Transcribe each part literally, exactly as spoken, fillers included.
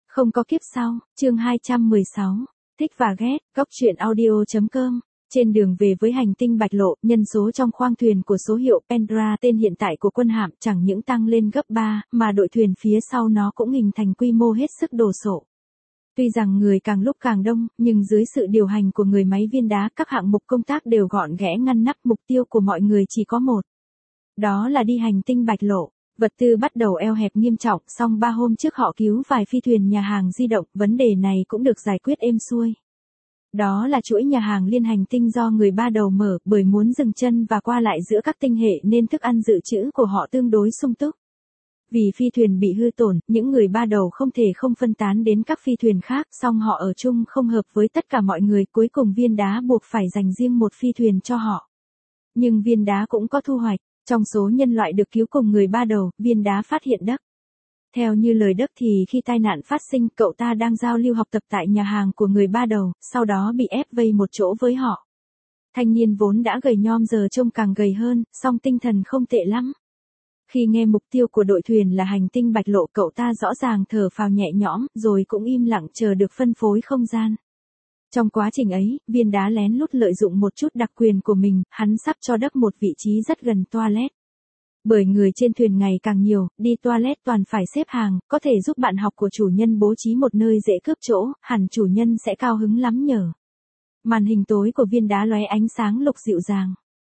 Không có kiếp sau, chương hai trăm mười sáu, thích và ghét, góc truyện audio.com. Trên đường về với hành tinh Bạch Lộ, nhân số trong khoang thuyền của số hiệu Pendra tên hiện tại của quân hạm chẳng những tăng lên gấp ba, mà đội thuyền phía sau nó cũng hình thành quy mô hết sức đồ sộ. Tuy rằng người càng lúc càng đông, nhưng dưới sự điều hành của người máy viên đá, các hạng mục công tác đều gọn ghẽ ngăn nắp, mục tiêu của mọi người chỉ có một. Đó là đi hành tinh Bạch Lộ. Vật tư bắt đầu eo hẹp nghiêm trọng, song ba hôm trước họ cứu vài phi thuyền nhà hàng di động, vấn đề này cũng được giải quyết êm xuôi. Đó là chuỗi nhà hàng liên hành tinh do người ba đầu mở, bởi muốn dừng chân và qua lại giữa các tinh hệ nên thức ăn dự trữ của họ tương đối sung túc. Vì phi thuyền bị hư tổn, những người ba đầu không thể không phân tán đến các phi thuyền khác, song họ ở chung không hợp với tất cả mọi người, cuối cùng viên đá buộc phải dành riêng một phi thuyền cho họ. Nhưng viên đá cũng có thu hoạch. Trong số nhân loại được cứu cùng người ba đầu, viên đá phát hiện Đức. Theo như lời Đức thì khi tai nạn phát sinh, cậu ta đang giao lưu học tập tại nhà hàng của người ba đầu, sau đó bị ép vây một chỗ với họ. Thanh niên vốn đã gầy nhom giờ trông càng gầy hơn, song tinh thần không tệ lắm. Khi nghe mục tiêu của đội thuyền là hành tinh Bạch Lộ, cậu ta rõ ràng thở phào nhẹ nhõm, rồi cũng im lặng chờ được phân phối không gian. Trong quá trình ấy, viên đá lén lút lợi dụng một chút đặc quyền của mình, hắn sắp cho Đức một vị trí rất gần toilet. Bởi người trên thuyền ngày càng nhiều, đi toilet toàn phải xếp hàng, có thể giúp bạn học của chủ nhân bố trí một nơi dễ cướp chỗ, hẳn chủ nhân sẽ cao hứng lắm nhờ. Màn hình tối của viên đá lóe ánh sáng lục dịu dàng.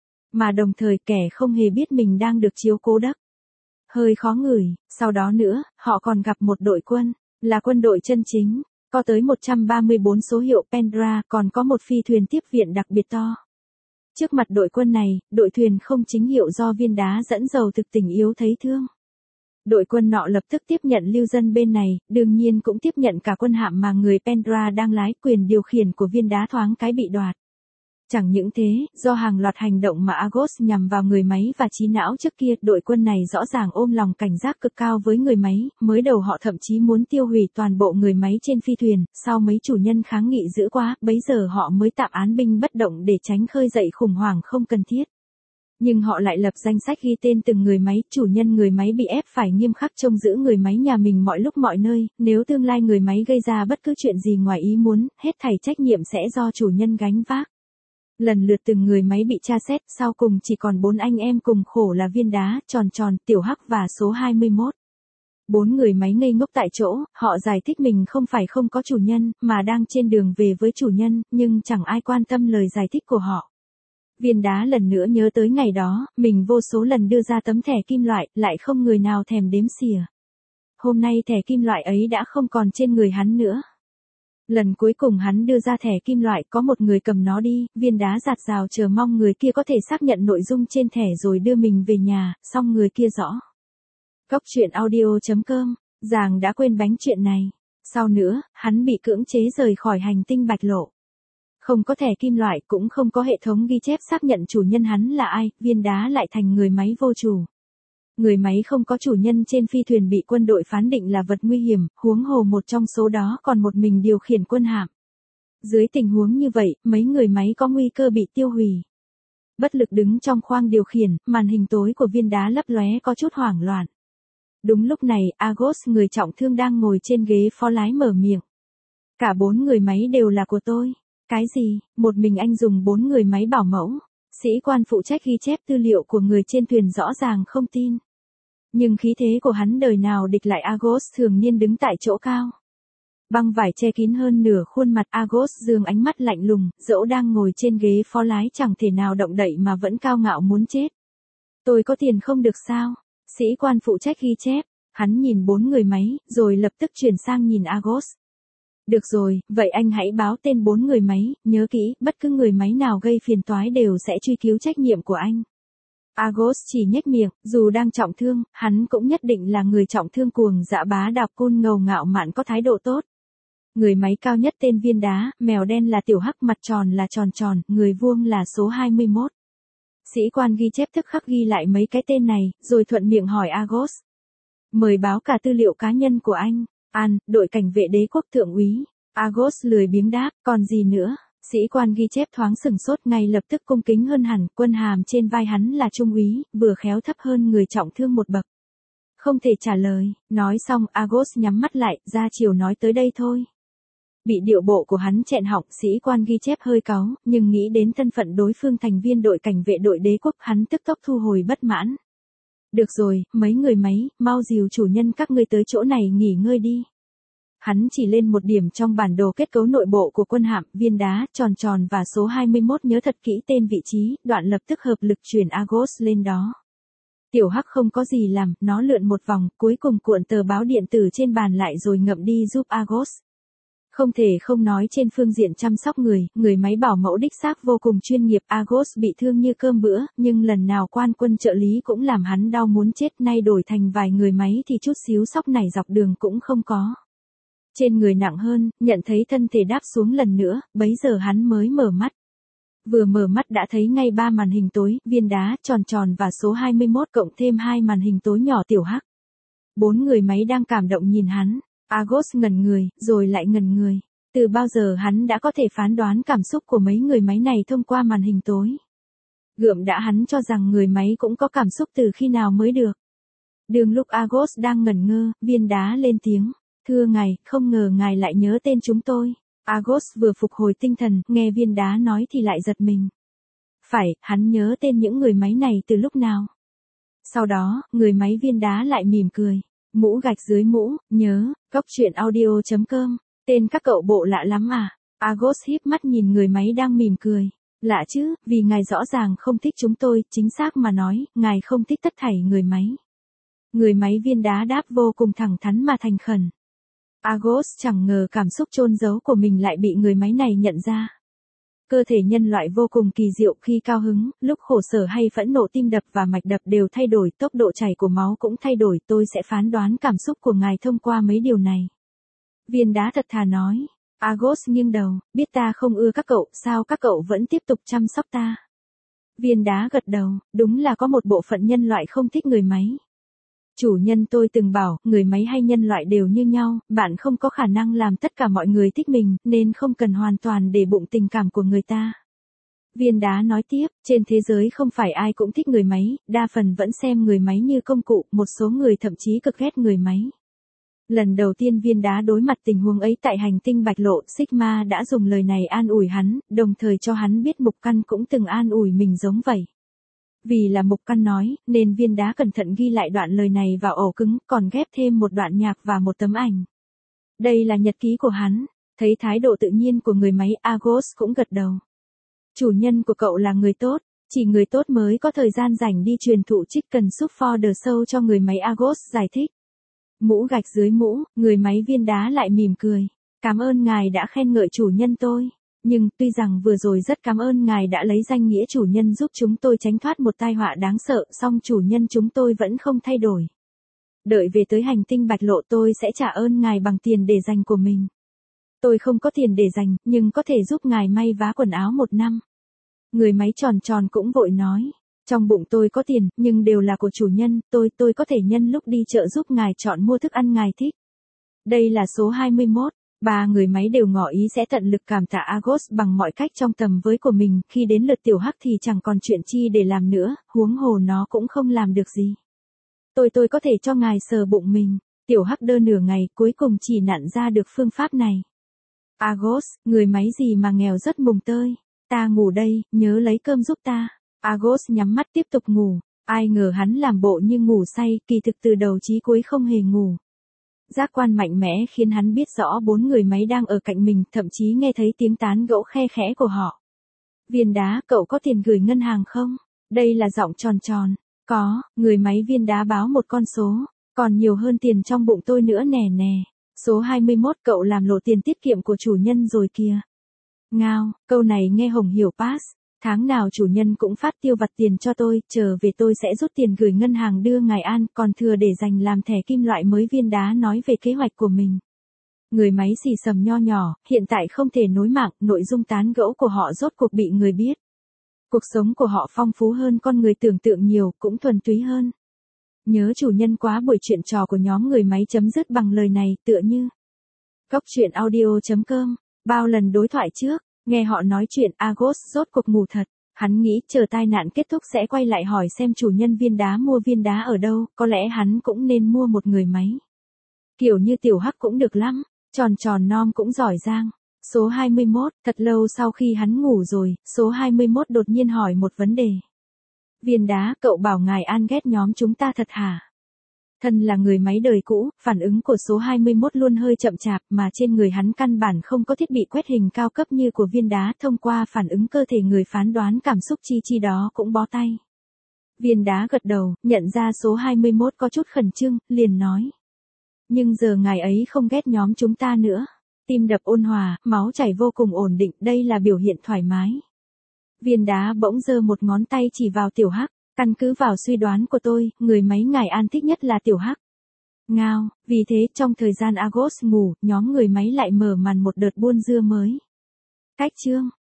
Mà đồng thời kẻ không hề biết mình đang được chiếu cố Đức. Hơi khó ngửi, sau đó nữa, họ còn gặp một đội quân, là quân đội chân chính. Có tới một trăm ba mươi bốn số hiệu Pendra, còn có một phi thuyền tiếp viện đặc biệt to. Trước mặt đội quân này, đội thuyền không chính hiệu do viên đá dẫn dầu thực tình yếu thấy thương. Đội quân nọ lập tức tiếp nhận lưu dân bên này, đương nhiên cũng tiếp nhận cả quân hạm mà người Pendra đang lái, quyền điều khiển của viên đá thoáng cái bị đoạt. Chẳng những thế, do hàng loạt hành động mà Argos nhằm vào người máy và trí não trước kia, đội quân này rõ ràng ôm lòng cảnh giác cực cao với người máy, mới đầu họ thậm chí muốn tiêu hủy toàn bộ người máy trên phi thuyền, sau mấy chủ nhân kháng nghị dữ quá, bấy giờ họ mới tạm án binh bất động để tránh khơi dậy khủng hoảng không cần thiết. Nhưng họ lại lập danh sách ghi tên từng người máy, chủ nhân người máy bị ép phải nghiêm khắc trông giữ người máy nhà mình mọi lúc mọi nơi, nếu tương lai người máy gây ra bất cứ chuyện gì ngoài ý muốn, hết thảy trách nhiệm sẽ do chủ nhân gánh vác. Lần lượt từng người máy bị tra xét, sau cùng chỉ còn bốn anh em cùng khổ là viên đá, tròn tròn, tiểu hắc và số hai mươi mốt. Bốn người máy ngây ngốc tại chỗ, họ giải thích mình không phải không có chủ nhân, mà đang trên đường về với chủ nhân, nhưng chẳng ai quan tâm lời giải thích của họ. Viên đá lần nữa nhớ tới ngày đó, mình vô số lần đưa ra tấm thẻ kim loại, lại không người nào thèm đếm xỉa. Hôm nay thẻ kim loại ấy đã không còn trên người hắn nữa. Lần cuối cùng hắn đưa ra thẻ kim loại, có một người cầm nó đi, viên đá giạt rào chờ mong người kia có thể xác nhận nội dung trên thẻ rồi đưa mình về nhà, song người kia rõ. Góc truyện audio.com, Giàng đã quên bánh chuyện này. Sau nữa, hắn bị cưỡng chế rời khỏi hành tinh Bạch Lộ. Không có thẻ kim loại, cũng không có hệ thống ghi chép xác nhận chủ nhân hắn là ai, viên đá lại thành người máy vô chủ. Người máy không có chủ nhân trên phi thuyền bị quân đội phán định là vật nguy hiểm, huống hồ một trong số đó còn một mình điều khiển quân hạm. Dưới tình huống như vậy, mấy người máy có nguy cơ bị tiêu hủy. Bất lực đứng trong khoang điều khiển, màn hình tối của viên đá lấp lóe có chút hoảng loạn. Đúng lúc này, Argos người trọng thương đang ngồi trên ghế phó lái mở miệng. Cả bốn người máy đều là của tôi. Cái gì? Một mình anh dùng bốn người máy bảo mẫu? Sĩ quan phụ trách ghi chép tư liệu của người trên thuyền rõ ràng không tin. Nhưng khí thế của hắn đời nào địch lại Argos thường niên đứng tại chỗ cao. Băng vải che kín hơn nửa khuôn mặt, Argos dương ánh mắt lạnh lùng, dẫu đang ngồi trên ghế phó lái chẳng thể nào động đậy mà vẫn cao ngạo muốn chết. Tôi có tiền không được sao? Sĩ quan phụ trách ghi chép, hắn nhìn bốn người máy, rồi lập tức chuyển sang nhìn Argos. Được rồi, vậy anh hãy báo tên bốn người máy, nhớ kỹ, bất cứ người máy nào gây phiền toái đều sẽ truy cứu trách nhiệm của anh. Argos chỉ nhếch miệng, dù đang trọng thương, hắn cũng nhất định là người trọng thương cuồng dã bá đạo côn ngầu ngạo mạn có thái độ tốt. Người máy cao nhất tên viên đá, mèo đen là tiểu hắc, mặt tròn là tròn tròn, người vuông là số hai mươi mốt. Sĩ quan ghi chép tức khắc ghi lại mấy cái tên này, rồi thuận miệng hỏi Argos. Mời báo cả tư liệu cá nhân của anh. An, đội cảnh vệ đế quốc thượng úy. Argos lười biếng đáp, còn gì nữa? Sĩ quan ghi chép thoáng sừng sốt, ngay lập tức cung kính hơn hẳn, quân hàm trên vai hắn là trung úy, vừa khéo thấp hơn người trọng thương một bậc. Không thể trả lời, nói xong Agos nhắm mắt lại, ra chiều nói tới đây thôi. Bị điệu bộ của hắn chẹn họng, sĩ quan ghi chép hơi cáu, nhưng nghĩ đến thân phận đối phương thành viên đội cảnh vệ đội đế quốc, hắn tức tốc thu hồi bất mãn. Được rồi, mấy người máy, mau dìu chủ nhân các ngươi tới chỗ này nghỉ ngơi đi. Hắn chỉ lên một điểm trong bản đồ kết cấu nội bộ của quân hạm, viên đá, tròn tròn và số hai mươi mốt nhớ thật kỹ tên vị trí, đoạn lập tức hợp lực chuyển Agos lên đó. Tiểu Hắc không có gì làm, nó lượn một vòng, cuối cùng cuộn tờ báo điện tử trên bàn lại rồi ngậm đi giúp Agos. Không thể không nói trên phương diện chăm sóc người, người máy bảo mẫu đích xác vô cùng chuyên nghiệp. Agos bị thương như cơm bữa, nhưng lần nào quan quân trợ lý cũng làm hắn đau muốn chết, nay đổi thành vài người máy thì chút xíu sóc nảy dọc đường cũng không có. Trên người nặng hơn, nhận thấy thân thể đáp xuống lần nữa, bấy giờ hắn mới mở mắt. Vừa mở mắt đã thấy ngay ba màn hình tối, viên đá, tròn tròn và số hai mươi mốt cộng thêm hai màn hình tối nhỏ Tiểu Hắc. Bốn người máy đang cảm động nhìn hắn. Agos ngẩn người, rồi lại ngẩn người. Từ bao giờ hắn đã có thể phán đoán cảm xúc của mấy người máy này thông qua màn hình tối. Gượm đã hắn cho rằng người máy cũng có cảm xúc từ khi nào mới được. Đường lúc Agos đang ngẩn ngơ, viên đá lên tiếng. Thưa ngài, không ngờ ngài lại nhớ tên chúng tôi. Agos vừa phục hồi tinh thần, nghe viên đá nói thì lại giật mình. Phải, hắn nhớ tên những người máy này từ lúc nào. Sau đó, người máy viên đá lại mỉm cười. Mũ gạch dưới mũ, nhớ, góc chuyện audio chấm com, tên các cậu bộ lạ lắm à. Agos híp mắt nhìn người máy đang mỉm cười. Lạ chứ, vì ngài rõ ràng không thích chúng tôi, chính xác mà nói, ngài không thích tất thảy người máy. Người máy viên đá đáp vô cùng thẳng thắn mà thành khẩn. Agos chẳng ngờ cảm xúc chôn giấu của mình lại bị người máy này nhận ra. Cơ thể nhân loại vô cùng kỳ diệu, khi cao hứng, lúc khổ sở hay phẫn nộ tim đập và mạch đập đều thay đổi, tốc độ chảy của máu cũng thay đổi, tôi sẽ phán đoán cảm xúc của ngài thông qua mấy điều này. Viên đá thật thà nói. Agos nghiêng đầu, biết ta không ưa các cậu, sao các cậu vẫn tiếp tục chăm sóc ta? Viên đá gật đầu, đúng là có một bộ phận nhân loại không thích người máy. Chủ nhân tôi từng bảo, người máy hay nhân loại đều như nhau, bạn không có khả năng làm tất cả mọi người thích mình, nên không cần hoàn toàn để bụng tình cảm của người ta. Viên đá nói tiếp, trên thế giới không phải ai cũng thích người máy, đa phần vẫn xem người máy như công cụ, một số người thậm chí cực ghét người máy. Lần đầu tiên viên đá đối mặt tình huống ấy tại hành tinh Bạch Lộ, Sigma đã dùng lời này an ủi hắn, đồng thời cho hắn biết Mục Căn cũng từng an ủi mình giống vậy. Vì là Mục Căn nói, nên viên đá cẩn thận ghi lại đoạn lời này vào ổ cứng, còn ghép thêm một đoạn nhạc và một tấm ảnh. Đây là nhật ký của hắn. Thấy thái độ tự nhiên của người máy, Agos cũng gật đầu. Chủ nhân của cậu là người tốt, chỉ người tốt mới có thời gian rảnh đi truyền thụ Chicken Soup for the Soul cho người máy. Agos giải thích. Mũ gạch dưới mũ, người máy viên đá lại mỉm cười. Cảm ơn ngài đã khen ngợi chủ nhân tôi. Nhưng, tuy rằng vừa rồi rất cảm ơn ngài đã lấy danh nghĩa chủ nhân giúp chúng tôi tránh thoát một tai họa đáng sợ, song chủ nhân chúng tôi vẫn không thay đổi. Đợi về tới hành tinh Bạch Lộ tôi sẽ trả ơn ngài bằng tiền để dành của mình. Tôi không có tiền để dành, nhưng có thể giúp ngài may vá quần áo một năm. Người máy tròn tròn cũng vội nói. Trong bụng tôi có tiền, nhưng đều là của chủ nhân, tôi, tôi có thể nhân lúc đi chợ giúp ngài chọn mua thức ăn ngài thích. Đây là số hai mươi mốt. Ba người máy đều ngỏ ý sẽ tận lực cảm tạ Agos bằng mọi cách trong tầm với của mình, khi đến lượt Tiểu Hắc thì chẳng còn chuyện chi để làm nữa, huống hồ nó cũng không làm được gì. Tôi tôi có thể cho ngài sờ bụng mình. Tiểu Hắc đơ nửa ngày, cuối cùng chỉ nặn ra được phương pháp này. Agos, người máy gì mà nghèo rất mùng tơi. Ta ngủ đây, nhớ lấy cơm giúp ta. Agos nhắm mắt tiếp tục ngủ. Ai ngờ hắn làm bộ như ngủ say, kỳ thực từ đầu chí cuối không hề ngủ. Giác quan mạnh mẽ khiến hắn biết rõ bốn người máy đang ở cạnh mình, thậm chí nghe thấy tiếng tán gẫu khe khẽ của họ. Viên đá, cậu có tiền gửi ngân hàng không? Đây là giọng tròn tròn. Có, người máy viên đá báo một con số. Còn nhiều hơn tiền trong bụng tôi nữa nè nè. Số hai mươi mốt, cậu làm lộ tiền tiết kiệm của chủ nhân rồi kìa. Ngao, câu này nghe Hồng hiểu pass. Tháng nào chủ nhân cũng phát tiêu vặt tiền cho tôi, chờ về tôi sẽ rút tiền gửi ngân hàng đưa ngài an, còn thừa để dành làm thẻ kim loại mới. Viên đá nói về kế hoạch của mình. Người máy xì xầm nho nhỏ, hiện tại không thể nối mạng, nội dung tán gẫu của họ rốt cuộc bị người biết. Cuộc sống của họ phong phú hơn con người tưởng tượng nhiều, cũng thuần túy hơn. Nhớ chủ nhân quá. Buổi chuyện trò của nhóm người máy chấm dứt bằng lời này, tựa như góc chuyện audio chấm com. Bao lần đối thoại trước, nghe họ nói chuyện, Agos rốt cuộc ngủ thật. Hắn nghĩ chờ tai nạn kết thúc sẽ quay lại hỏi xem chủ nhân viên đá mua viên đá ở đâu, có lẽ hắn cũng nên mua một người máy. Kiểu như tiểu Hắc cũng được lắm, tròn tròn non cũng giỏi giang. Số hai mươi mốt, thật lâu sau khi hắn ngủ rồi, số hai mươi mốt đột nhiên hỏi một vấn đề. Viên đá, cậu bảo ngài An ghét nhóm chúng ta thật hả? Thân là người máy đời cũ, phản ứng của số hai mươi mốt luôn hơi chậm chạp mà trên người hắn căn bản không có thiết bị quét hình cao cấp như của viên đá, thông qua phản ứng cơ thể người phán đoán cảm xúc chi chi đó cũng bó tay. Viên đá gật đầu, nhận ra số hai mươi mốt có chút khẩn trương, liền nói. Nhưng giờ ngài ấy không ghét nhóm chúng ta nữa. Tim đập ôn hòa, máu chảy vô cùng ổn định, đây là biểu hiện thoải mái. Viên đá bỗng giơ một ngón tay chỉ vào tiểu Hắc. Căn cứ vào suy đoán của tôi, người máy ngài An thích nhất là tiểu Hắc. Ngao, vì thế trong thời gian Agos ngủ, nhóm người máy lại mở màn một đợt buôn dưa mới. Cách chương